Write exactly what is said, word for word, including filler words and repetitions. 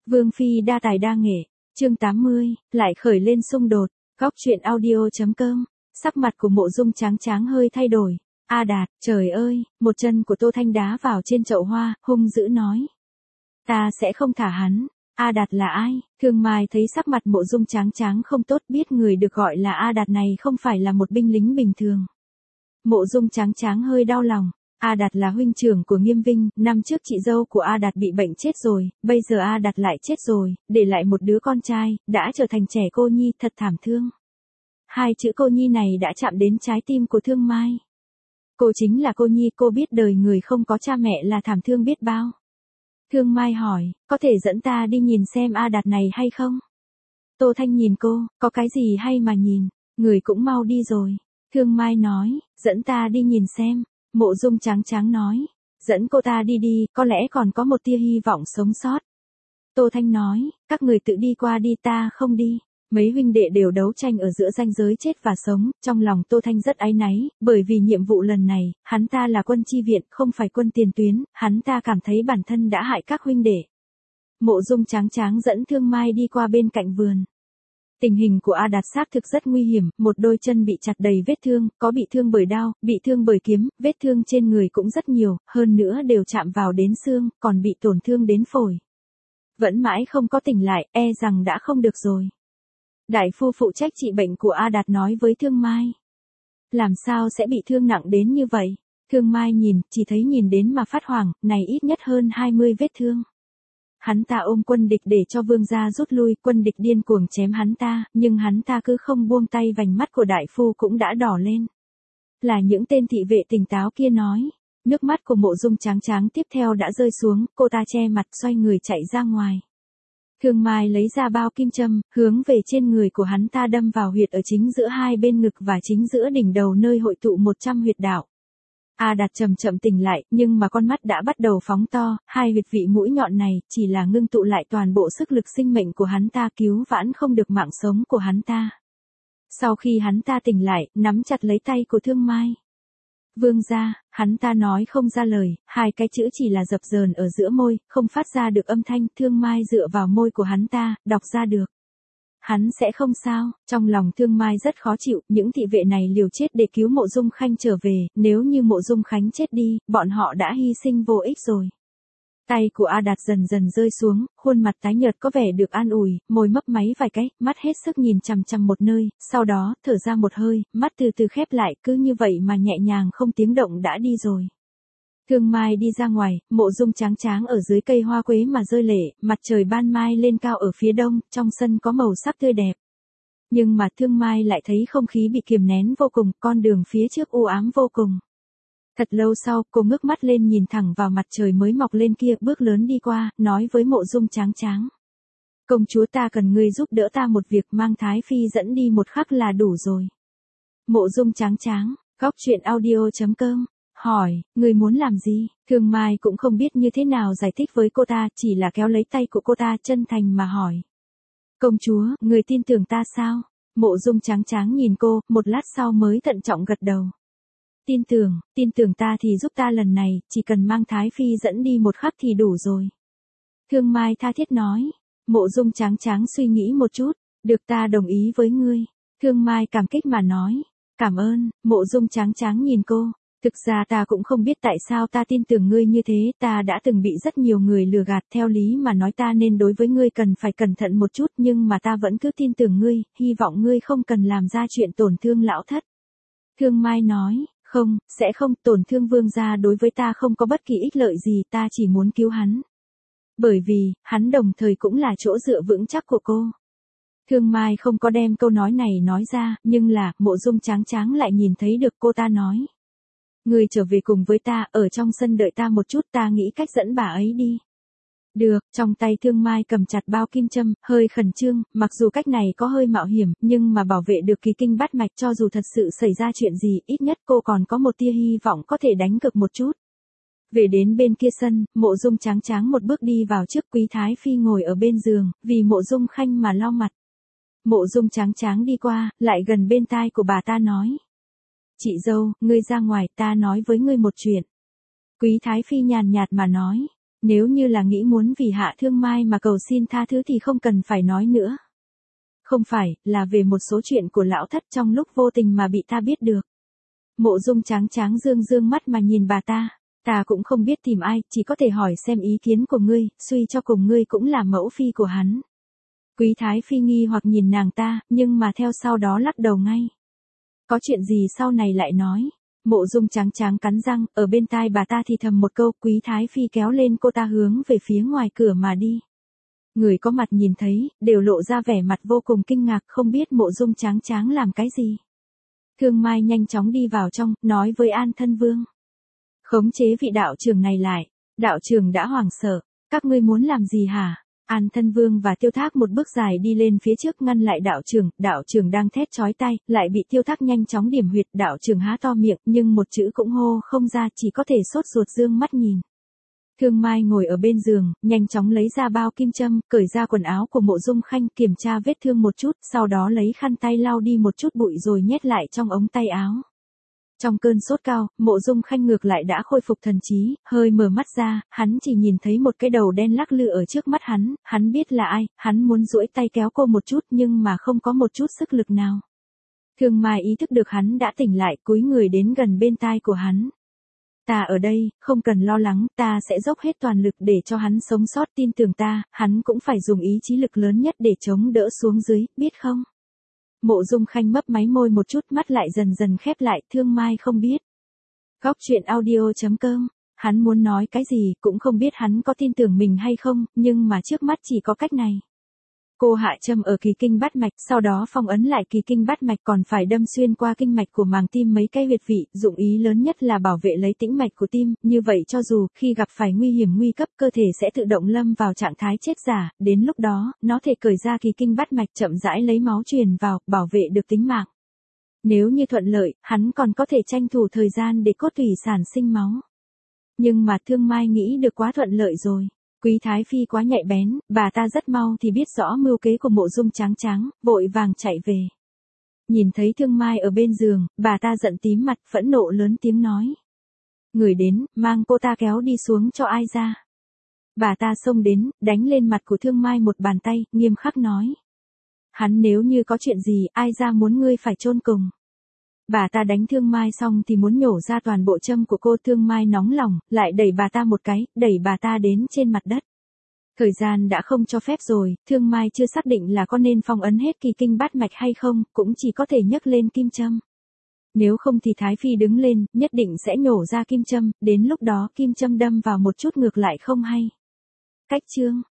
Vương phi đa tài đa nghệ, chương tám mươi, lại khởi lên xung đột, góc truyện audio.com, sắc mặt của Mộ Dung Tráng Tráng hơi thay đổi. A Đạt, trời ơi, một chân của Tô Thanh đá vào trên chậu hoa, hung dữ nói. Ta sẽ không thả hắn. A Đạt là ai? Thương Mai thấy sắc mặt Mộ Dung Tráng Tráng không tốt, biết người được gọi là A Đạt này không phải là một binh lính bình thường. Mộ Dung Tráng Tráng hơi đau lòng. A Đạt là huynh trưởng của Nghiêm Vinh, năm trước chị dâu của A Đạt bị bệnh chết rồi, bây giờ A Đạt lại chết rồi, để lại một đứa con trai, đã trở thành trẻ cô nhi, thật thảm thương. Hai chữ cô nhi này đã chạm đến trái tim của Thương Mai. Cô chính là cô nhi, cô biết đời người không có cha mẹ là thảm thương biết bao. Thương Mai hỏi, có thể dẫn ta đi nhìn xem A Đạt này hay không? Tô Thanh nhìn cô, có cái gì hay mà nhìn, người cũng mau đi rồi. Thương Mai nói, dẫn ta đi nhìn xem. Mộ Dung Tráng Tráng nói, dẫn cô ta đi đi, có lẽ còn có một tia hy vọng sống sót. Tô Thanh nói, các người tự đi qua đi, ta không đi. Mấy huynh đệ đều đấu tranh ở giữa ranh giới chết và sống, trong lòng Tô Thanh rất áy náy, bởi vì nhiệm vụ lần này, hắn ta là quân chi viện, không phải quân tiền tuyến, hắn ta cảm thấy bản thân đã hại các huynh đệ. Mộ Dung Tráng Tráng dẫn Thương Mai đi qua bên cạnh vườn. Tình hình của A Đạt xác thực rất nguy hiểm, một đôi chân bị chặt đầy vết thương, có bị thương bởi đao, bị thương bởi kiếm, vết thương trên người cũng rất nhiều, hơn nữa đều chạm vào đến xương, còn bị tổn thương đến phổi. Vẫn mãi không có tỉnh lại, e rằng đã không được rồi. Đại phu phụ trách trị bệnh của A Đạt nói với Thương Mai. Làm sao sẽ bị thương nặng đến như vậy? Thương Mai nhìn, chỉ thấy nhìn đến mà phát hoảng, này ít nhất hơn hai mươi vết thương. Hắn ta ôm quân địch để cho vương gia rút lui, quân địch điên cuồng chém hắn ta, nhưng hắn ta cứ không buông tay, vành mắt của đại phu cũng đã đỏ lên. Là những tên thị vệ tỉnh táo kia nói. Nước mắt của Mộ Dung Tráng Tráng tiếp theo đã rơi xuống, cô ta che mặt xoay người chạy ra ngoài. Thương Mai lấy ra bao kim châm, hướng về trên người của hắn ta đâm vào huyệt ở chính giữa hai bên ngực và chính giữa đỉnh đầu nơi hội tụ một trăm huyệt đạo. A Đạt chậm chậm tỉnh lại, nhưng mà con mắt đã bắt đầu phóng to, hai huyệt vị mũi nhọn này chỉ là ngưng tụ lại toàn bộ sức lực sinh mệnh của hắn ta, cứu vãn không được mạng sống của hắn ta. Sau khi hắn ta tỉnh lại, nắm chặt lấy tay của Thương Mai. Vương gia, hắn ta nói không ra lời, hai cái chữ chỉ là dập dờn ở giữa môi, không phát ra được âm thanh. Thương Mai dựa vào môi của hắn ta, đọc ra được. Hắn sẽ không sao. Trong lòng Thương Mai rất khó chịu, những thị vệ này liều chết để cứu Mộ Dung Khanh trở về, nếu như Mộ Dung Khánh chết đi, bọn họ đã hy sinh vô ích rồi. Tay của A Đạt dần dần rơi xuống, khuôn mặt tái nhợt có vẻ được an ủi, môi mấp máy vài cái, mắt hết sức nhìn chằm chằm một nơi, sau đó, thở ra một hơi, mắt từ từ khép lại, cứ như vậy mà nhẹ nhàng không tiếng động đã đi rồi. Thương Mai đi ra ngoài, Mộ Dung Tráng Tráng ở dưới cây hoa quế mà rơi lệ, mặt trời ban mai lên cao ở phía đông, trong sân có màu sắc tươi đẹp. Nhưng mà Thương Mai lại thấy không khí bị kiềm nén vô cùng, con đường phía trước u ám vô cùng. Thật lâu sau, cô ngước mắt lên nhìn thẳng vào mặt trời mới mọc lên kia, bước lớn đi qua, nói với Mộ Dung Tráng Tráng. Công chúa, ta cần ngươi giúp đỡ ta một việc, mang Thái Phi dẫn đi một khắc là đủ rồi. Mộ Dung Tráng Tráng, góc truyện audio.com, hỏi, ngươi muốn làm gì? Thương Mai cũng không biết như thế nào giải thích với cô ta, chỉ là kéo lấy tay của cô ta chân thành mà hỏi. Công chúa, ngươi tin tưởng ta sao? Mộ Dung Tráng Tráng nhìn cô, một lát sau mới thận trọng gật đầu. Tin tưởng, tin tưởng ta thì giúp ta lần này, chỉ cần mang Thái Phi dẫn đi một khắc thì đủ rồi. Thương Mai tha thiết nói. Mộ Dung Tráng Tráng suy nghĩ một chút, được, ta đồng ý với ngươi. Thương Mai cảm kích mà nói. Cảm ơn. Mộ Dung Tráng Tráng nhìn cô. Thực ra ta cũng không biết tại sao ta tin tưởng ngươi như thế, ta đã từng bị rất nhiều người lừa gạt, theo lý mà nói ta nên đối với ngươi cần phải cẩn thận một chút, nhưng mà ta vẫn cứ tin tưởng ngươi, hy vọng ngươi không cần làm ra chuyện tổn thương lão thất. Thương Mai nói. Không, sẽ không, tổn thương vương gia đối với ta không có bất kỳ ích lợi gì, ta chỉ muốn cứu hắn. Bởi vì, hắn đồng thời cũng là chỗ dựa vững chắc của cô. Thương Mai không có đem câu nói này nói ra, nhưng là, Mộ Dung Tráng Tráng lại nhìn thấy được cô ta nói. Người trở về cùng với ta, ở trong sân đợi ta một chút, ta nghĩ cách dẫn bà ấy đi. Được, trong tay Thương Mai cầm chặt bao kim châm, hơi khẩn trương, mặc dù cách này có hơi mạo hiểm, nhưng mà bảo vệ được kỳ kinh bát mạch, cho dù thật sự xảy ra chuyện gì, ít nhất cô còn có một tia hy vọng có thể đánh cược một chút. Về đến bên kia sân, Mộ Dung Tráng Tráng một bước đi vào trước, Quý Thái Phi ngồi ở bên giường, vì Mộ Dung Khanh mà lau mặt. Mộ Dung Tráng Tráng đi qua, lại gần bên tai của bà ta nói. Chị dâu, ngươi ra ngoài, ta nói với ngươi một chuyện. Quý Thái Phi nhàn nhạt mà nói. Nếu như là nghĩ muốn vì Hạ Thương Mai mà cầu xin tha thứ thì không cần phải nói nữa. Không phải, là về một số chuyện của lão thất trong lúc vô tình mà bị ta biết được. Mộ Dung tráng tráng dương dương mắt mà nhìn bà ta. Ta cũng không biết tìm ai, chỉ có thể hỏi xem ý kiến của ngươi, suy cho cùng ngươi cũng là mẫu phi của hắn. Quý Thái Phi nghi hoặc nhìn nàng ta, nhưng mà theo sau đó lắc đầu ngay. Có chuyện gì sau này lại nói. Mộ Dung tráng tráng cắn răng, ở bên tai bà ta thì thầm một câu, Quý Thái Phi kéo lên cô ta hướng về phía ngoài cửa mà đi. Người có mặt nhìn thấy, đều lộ ra vẻ mặt vô cùng kinh ngạc, không biết Mộ Dung tráng tráng làm cái gì. Thương Mai nhanh chóng đi vào trong, nói với An Thân Vương. Khống chế vị đạo trưởng này lại. Đạo trưởng đã hoảng sợ. Các ngươi muốn làm gì hả? An Thân Vương và Tiêu Thác một bước dài đi lên phía trước ngăn lại đạo trưởng. Đạo trưởng đang thét chói tai, lại bị Tiêu Thác nhanh chóng điểm huyệt. Đạo trưởng há to miệng, nhưng một chữ cũng hô không ra, chỉ có thể sốt ruột dương mắt nhìn. Thương Mai ngồi ở bên giường, nhanh chóng lấy ra bao kim châm, cởi ra quần áo của Mộ Dung Khanh, kiểm tra vết thương một chút, sau đó lấy khăn tay lau đi một chút bụi rồi nhét lại trong ống tay áo. Trong cơn sốt cao, Mộ Dung Khanh ngược lại đã khôi phục thần trí, hơi mở mắt ra, hắn chỉ nhìn thấy một cái đầu đen lắc lư ở trước mắt hắn, hắn biết là ai, hắn muốn duỗi tay kéo cô một chút nhưng mà không có một chút sức lực nào. Thương Mai ý thức được hắn đã tỉnh lại, cúi người đến gần bên tai của hắn. Ta ở đây, không cần lo lắng, ta sẽ dốc hết toàn lực để cho hắn sống sót, tin tưởng ta, hắn cũng phải dùng ý chí lực lớn nhất để chống đỡ xuống dưới, biết không? Mộ Dung Khanh mấp máy môi một chút, mắt lại dần dần khép lại, Thương Mai không biết. Góc truyện audio chấm com, hắn muốn nói cái gì, cũng không biết hắn có tin tưởng mình hay không, nhưng mà trước mắt chỉ có cách này. Cô hạ châm ở kỳ kinh bát mạch, sau đó phong ấn lại kỳ kinh bát mạch, còn phải đâm xuyên qua kinh mạch của màng tim mấy cái huyệt vị, dụng ý lớn nhất là bảo vệ lấy tĩnh mạch của tim, như vậy cho dù khi gặp phải nguy hiểm nguy cấp, cơ thể sẽ tự động lâm vào trạng thái chết giả, đến lúc đó, nó thể cởi ra kỳ kinh bát mạch, chậm rãi lấy máu truyền vào, bảo vệ được tính mạng. Nếu như thuận lợi, hắn còn có thể tranh thủ thời gian để cốt tủy sản sinh máu. Nhưng mà Thương Mai nghĩ được quá thuận lợi rồi. Quý Thái Phi quá nhạy bén, bà ta rất mau thì biết rõ mưu kế của Mộ Dung tráng tráng, vội vàng chạy về. Nhìn thấy Thương Mai ở bên giường, bà ta giận tím mặt, phẫn nộ lớn tiếng nói. Người đến, mang cô ta kéo đi xuống cho ai ra. Bà ta xông đến, đánh lên mặt của Thương Mai một bàn tay, nghiêm khắc nói. Hắn nếu như có chuyện gì, ai ra muốn ngươi phải chôn cùng. Bà ta đánh Thương Mai xong thì muốn nhổ ra toàn bộ châm của cô. Thương Mai nóng lòng, lại đẩy bà ta một cái, đẩy bà ta đến trên mặt đất. Thời gian đã không cho phép rồi, Thương Mai chưa xác định là có nên phong ấn hết kỳ kinh bát mạch hay không, cũng chỉ có thể nhấc lên kim châm. Nếu không thì Thái Phi đứng lên, nhất định sẽ nhổ ra kim châm, đến lúc đó kim châm đâm vào một chút ngược lại không hay. Cách chương